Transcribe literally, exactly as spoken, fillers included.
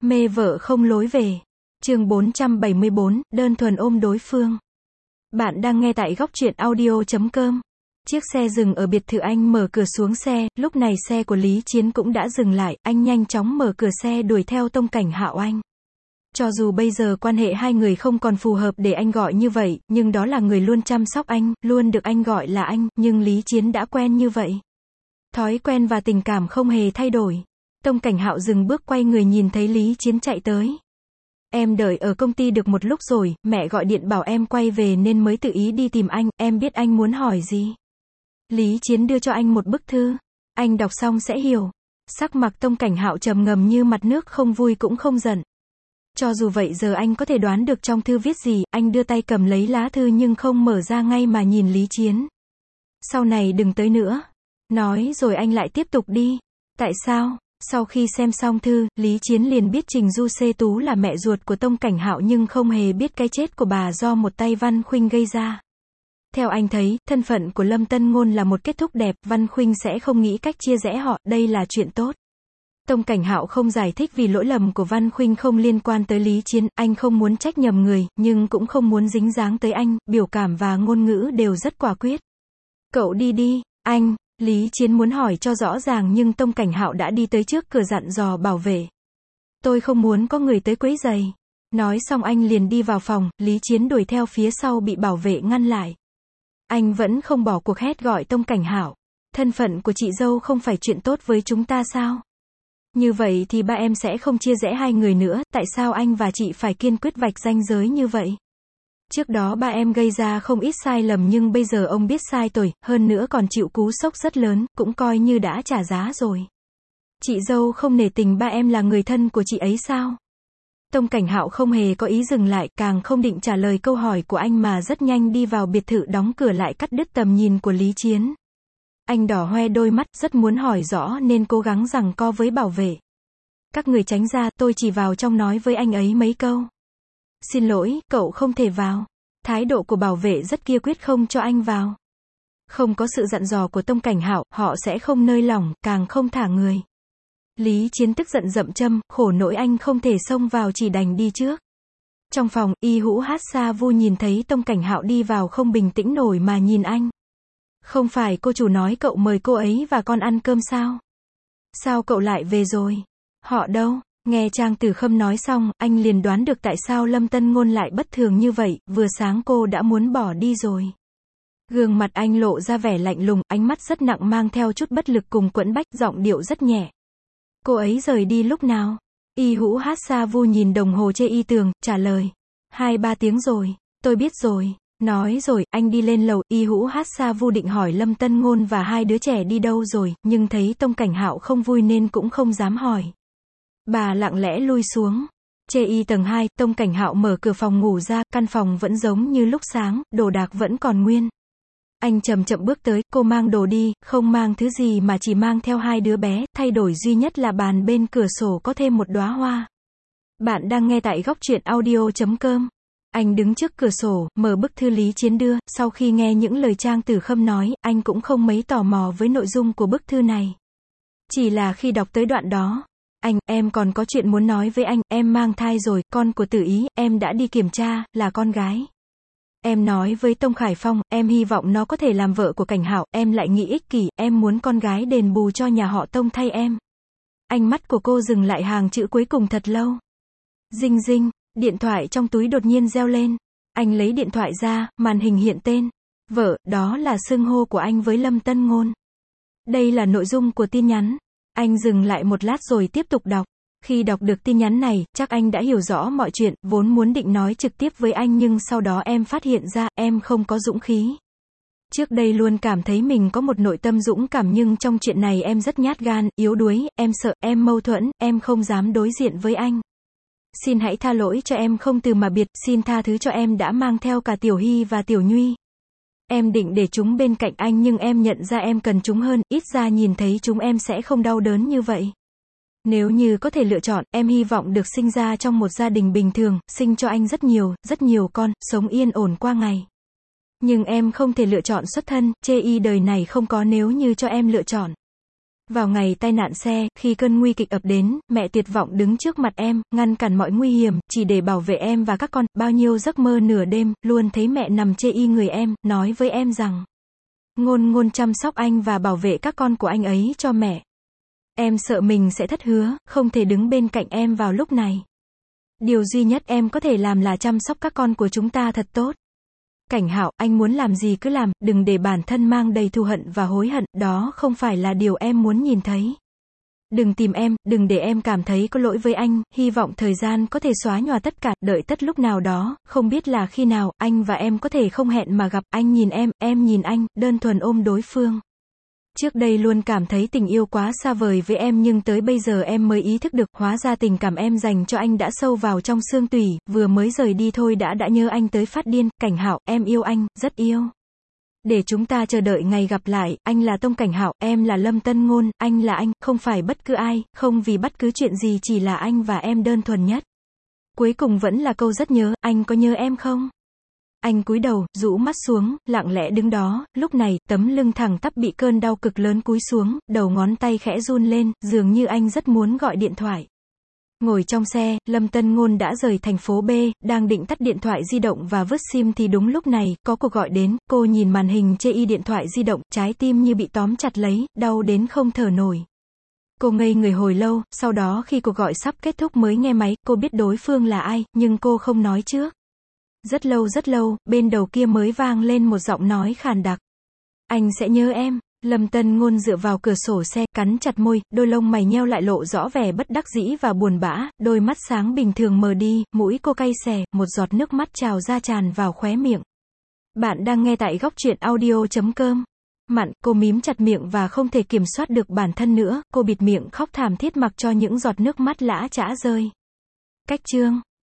Mê vợ không lối về. Chương bốn trăm bảy mươi bốn, đơn thuần ôm đối phương. Bạn đang nghe tại góc truyện audio chấm com. Chiếc xe dừng ở biệt thự, anh mở cửa xuống xe, lúc này xe của Lý Chiến cũng đã dừng lại, anh nhanh chóng mở cửa xe đuổi theo Tông Cảnh Hạo anh. Cho dù bây giờ quan hệ hai người không còn phù hợp để anh gọi như vậy, nhưng đó là người luôn chăm sóc anh, luôn được anh gọi là anh, nhưng Lý Chiến đã quen như vậy. Thói quen và tình cảm không hề thay đổi. Tông Cảnh Hạo dừng bước quay người nhìn thấy Lý Chiến chạy tới. Em đợi ở công ty được một lúc rồi, mẹ gọi điện bảo em quay về nên mới tự ý đi tìm anh, em biết anh muốn hỏi gì. Lý Chiến đưa cho anh một bức thư. Anh đọc xong sẽ hiểu. Sắc mặt Tông Cảnh Hạo trầm ngầm như mặt nước, không vui cũng không giận. Cho dù vậy giờ anh có thể đoán được trong thư viết gì, anh đưa tay cầm lấy lá thư nhưng không mở ra ngay mà nhìn Lý Chiến. Sau này đừng tới nữa. Nói rồi anh lại tiếp tục đi. Tại sao? Sau khi xem xong thư, Lý Chiến liền biết Trình Du Xê Tú là mẹ ruột của Tông Cảnh Hạo nhưng không hề biết cái chết của bà do một tay Văn Khuynh gây ra. Theo anh thấy, thân phận của Lâm Tân Ngôn là một kết thúc đẹp, Văn Khuynh sẽ không nghĩ cách chia rẽ họ, đây là chuyện tốt. Tông Cảnh Hạo không giải thích vì lỗi lầm của Văn Khuynh không liên quan tới Lý Chiến, anh không muốn trách nhầm người, nhưng cũng không muốn dính dáng tới anh, biểu cảm và ngôn ngữ đều rất quả quyết. Cậu đi đi, anh. Lý Chiến muốn hỏi cho rõ ràng nhưng Tông Cảnh Hạo đã đi tới trước cửa dặn dò bảo vệ. Tôi không muốn có người tới quấy rầy. Nói xong anh liền đi vào phòng, Lý Chiến đuổi theo phía sau bị bảo vệ ngăn lại. Anh vẫn không bỏ cuộc hét gọi Tông Cảnh Hạo. Thân phận của chị dâu không phải chuyện tốt với chúng ta sao? Như vậy thì ba em sẽ không chia rẽ hai người nữa, tại sao anh và chị phải kiên quyết vạch ranh giới như vậy? Trước đó ba em gây ra không ít sai lầm nhưng bây giờ ông biết sai rồi, hơn nữa còn chịu cú sốc rất lớn, cũng coi như đã trả giá rồi. Chị dâu không nể tình ba em là người thân của chị ấy sao? Tông Cảnh Hạo không hề có ý dừng lại, càng không định trả lời câu hỏi của anh mà rất nhanh đi vào biệt thự, đóng cửa lại, cắt đứt tầm nhìn của Lý Chiến. Anh đỏ hoe đôi mắt, rất muốn hỏi rõ nên cố gắng giằng co với bảo vệ. Các người tránh ra, tôi chỉ vào trong nói với anh ấy mấy câu. Xin lỗi, cậu không thể vào. Thái độ của bảo vệ rất kiên quyết không cho anh vào. Không có sự dặn dò của Tông Cảnh Hạo, họ sẽ không nới lỏng, càng không thả người. Lý Chiến tức giận dậm châm, khổ nỗi anh không thể xông vào chỉ đành đi trước. Trong phòng, Y Hữu Hát Sa Vu nhìn thấy Tông Cảnh Hạo đi vào không bình tĩnh nổi mà nhìn anh. Không phải cô chủ nói cậu mời cô ấy và con ăn cơm sao? Sao cậu lại về rồi? Họ đâu? Nghe Trang Tử Khâm nói xong, anh liền đoán được tại sao Lâm Tân Ngôn lại bất thường như vậy, vừa sáng cô đã muốn bỏ đi rồi. Gương mặt anh lộ ra vẻ lạnh lùng, ánh mắt rất nặng mang theo chút bất lực cùng quẫn bách, giọng điệu rất nhẹ. Cô ấy rời đi lúc nào? Y Hữu Hát Sa Vu nhìn đồng hồ trên y tường, trả lời. Hai ba tiếng rồi, tôi biết rồi. Nói rồi, anh đi lên lầu, Y Hữu Hát Sa Vu định hỏi Lâm Tân Ngôn và hai đứa trẻ đi đâu rồi, nhưng thấy Tông Cảnh Hạo không vui nên cũng không dám hỏi. Bà lặng lẽ lui xuống. Chê y tầng hai, Tông Cảnh Hạo mở cửa phòng ngủ ra, căn phòng vẫn giống như lúc sáng, đồ đạc vẫn còn nguyên. Anh chậm chậm bước tới, cô mang đồ đi, không mang thứ gì mà chỉ mang theo hai đứa bé, thay đổi duy nhất là bàn bên cửa sổ có thêm một đóa hoa. Bạn đang nghe tại góc truyện audio chấm com. Anh đứng trước cửa sổ, mở bức thư Lý Chiến đưa, sau khi nghe những lời Trang Tử Khâm nói, anh cũng không mấy tò mò với nội dung của bức thư này. Chỉ là khi đọc tới đoạn đó, anh, em còn có chuyện muốn nói với anh, em mang thai rồi, con của Tử Ý, em đã đi kiểm tra, là con gái. Em nói với Tông Khải Phong, em hy vọng nó có thể làm vợ của Cảnh Hạo, em lại nghĩ ích kỷ, em muốn con gái đền bù cho nhà họ Tông thay em. Ánh mắt của cô dừng lại hàng chữ cuối cùng thật lâu. Dinh dinh, điện thoại trong túi đột nhiên reo lên. Anh lấy điện thoại ra, màn hình hiện tên. Vợ, đó là xưng hô của anh với Lâm Tân Ngôn. Đây là nội dung của tin nhắn. Anh dừng lại một lát rồi tiếp tục đọc. Khi đọc được tin nhắn này, chắc anh đã hiểu rõ mọi chuyện, vốn muốn định nói trực tiếp với anh nhưng sau đó em phát hiện ra, em không có dũng khí. Trước đây luôn cảm thấy mình có một nội tâm dũng cảm nhưng trong chuyện này em rất nhát gan, yếu đuối, em sợ, em mâu thuẫn, em không dám đối diện với anh. Xin hãy tha lỗi cho em không từ mà biệt, xin tha thứ cho em đã mang theo cả Tiểu Hy và Tiểu Nhuy. Em định để chúng bên cạnh anh nhưng em nhận ra em cần chúng hơn, ít ra nhìn thấy chúng em sẽ không đau đớn như vậy. Nếu như có thể lựa chọn, em hy vọng được sinh ra trong một gia đình bình thường, sinh cho anh rất nhiều, rất nhiều con, sống yên ổn qua ngày. Nhưng em không thể lựa chọn xuất thân, chê y đời này không có nếu như cho em lựa chọn. Vào ngày tai nạn xe, khi cơn nguy kịch ập đến, mẹ tuyệt vọng đứng trước mặt em, ngăn cản mọi nguy hiểm, chỉ để bảo vệ em và các con. Bao nhiêu giấc mơ nửa đêm, luôn thấy mẹ nằm chê y người em, nói với em rằng Ngôn Ngôn chăm sóc anh và bảo vệ các con của anh ấy cho mẹ. Em sợ mình sẽ thất hứa, không thể đứng bên cạnh em vào lúc này. Điều duy nhất em có thể làm là chăm sóc các con của chúng ta thật tốt. Cảnh Hạo, anh muốn làm gì cứ làm, đừng để bản thân mang đầy thù hận và hối hận, đó không phải là điều em muốn nhìn thấy. Đừng tìm em, đừng để em cảm thấy có lỗi với anh, hy vọng thời gian có thể xóa nhòa tất cả, đợi tất lúc nào đó, không biết là khi nào, anh và em có thể không hẹn mà gặp, anh nhìn em, em nhìn anh, đơn thuần ôm đối phương. Trước đây luôn cảm thấy tình yêu quá xa vời với em nhưng tới bây giờ em mới ý thức được, hóa ra tình cảm em dành cho anh đã sâu vào trong xương tủy, vừa mới rời đi thôi đã đã nhớ anh tới phát điên. Cảnh Hạo, em yêu anh, rất yêu. Để chúng ta chờ đợi ngày gặp lại, anh là Tông Cảnh Hạo, em là Lâm Tân Ngôn, anh là anh, không phải bất cứ ai, không vì bất cứ chuyện gì, chỉ là anh và em đơn thuần nhất. Cuối cùng vẫn là câu rất nhớ, anh có nhớ em không? Anh cúi đầu, rũ mắt xuống, lặng lẽ đứng đó, lúc này, tấm lưng thẳng tắp bị cơn đau cực lớn cúi xuống, đầu ngón tay khẽ run lên, dường như anh rất muốn gọi điện thoại. Ngồi trong xe, Lâm Tân Ngôn đã rời thành phố B, đang định tắt điện thoại di động và vứt sim thì đúng lúc này, có cuộc gọi đến, cô nhìn màn hình chê y điện thoại di động, trái tim như bị tóm chặt lấy, đau đến không thở nổi. Cô ngây người hồi lâu, sau đó khi cuộc gọi sắp kết thúc mới nghe máy, cô biết đối phương là ai, nhưng cô không nói trước. Rất lâu rất lâu, bên đầu kia mới vang lên một giọng nói khàn đặc. Anh sẽ nhớ em. Lâm Tân Ngôn dựa vào cửa sổ xe, cắn chặt môi, đôi lông mày nheo lại lộ rõ vẻ bất đắc dĩ và buồn bã, đôi mắt sáng bình thường mờ đi, mũi cô cay xè, một giọt nước mắt trào ra tràn vào khóe miệng. Bạn đang nghe tại góc truyện audio chấm com. Mặn, cô mím chặt miệng và không thể kiểm soát được bản thân nữa, cô bịt miệng khóc thảm thiết mặc cho những giọt nước mắt lã chã rơi. Cách chương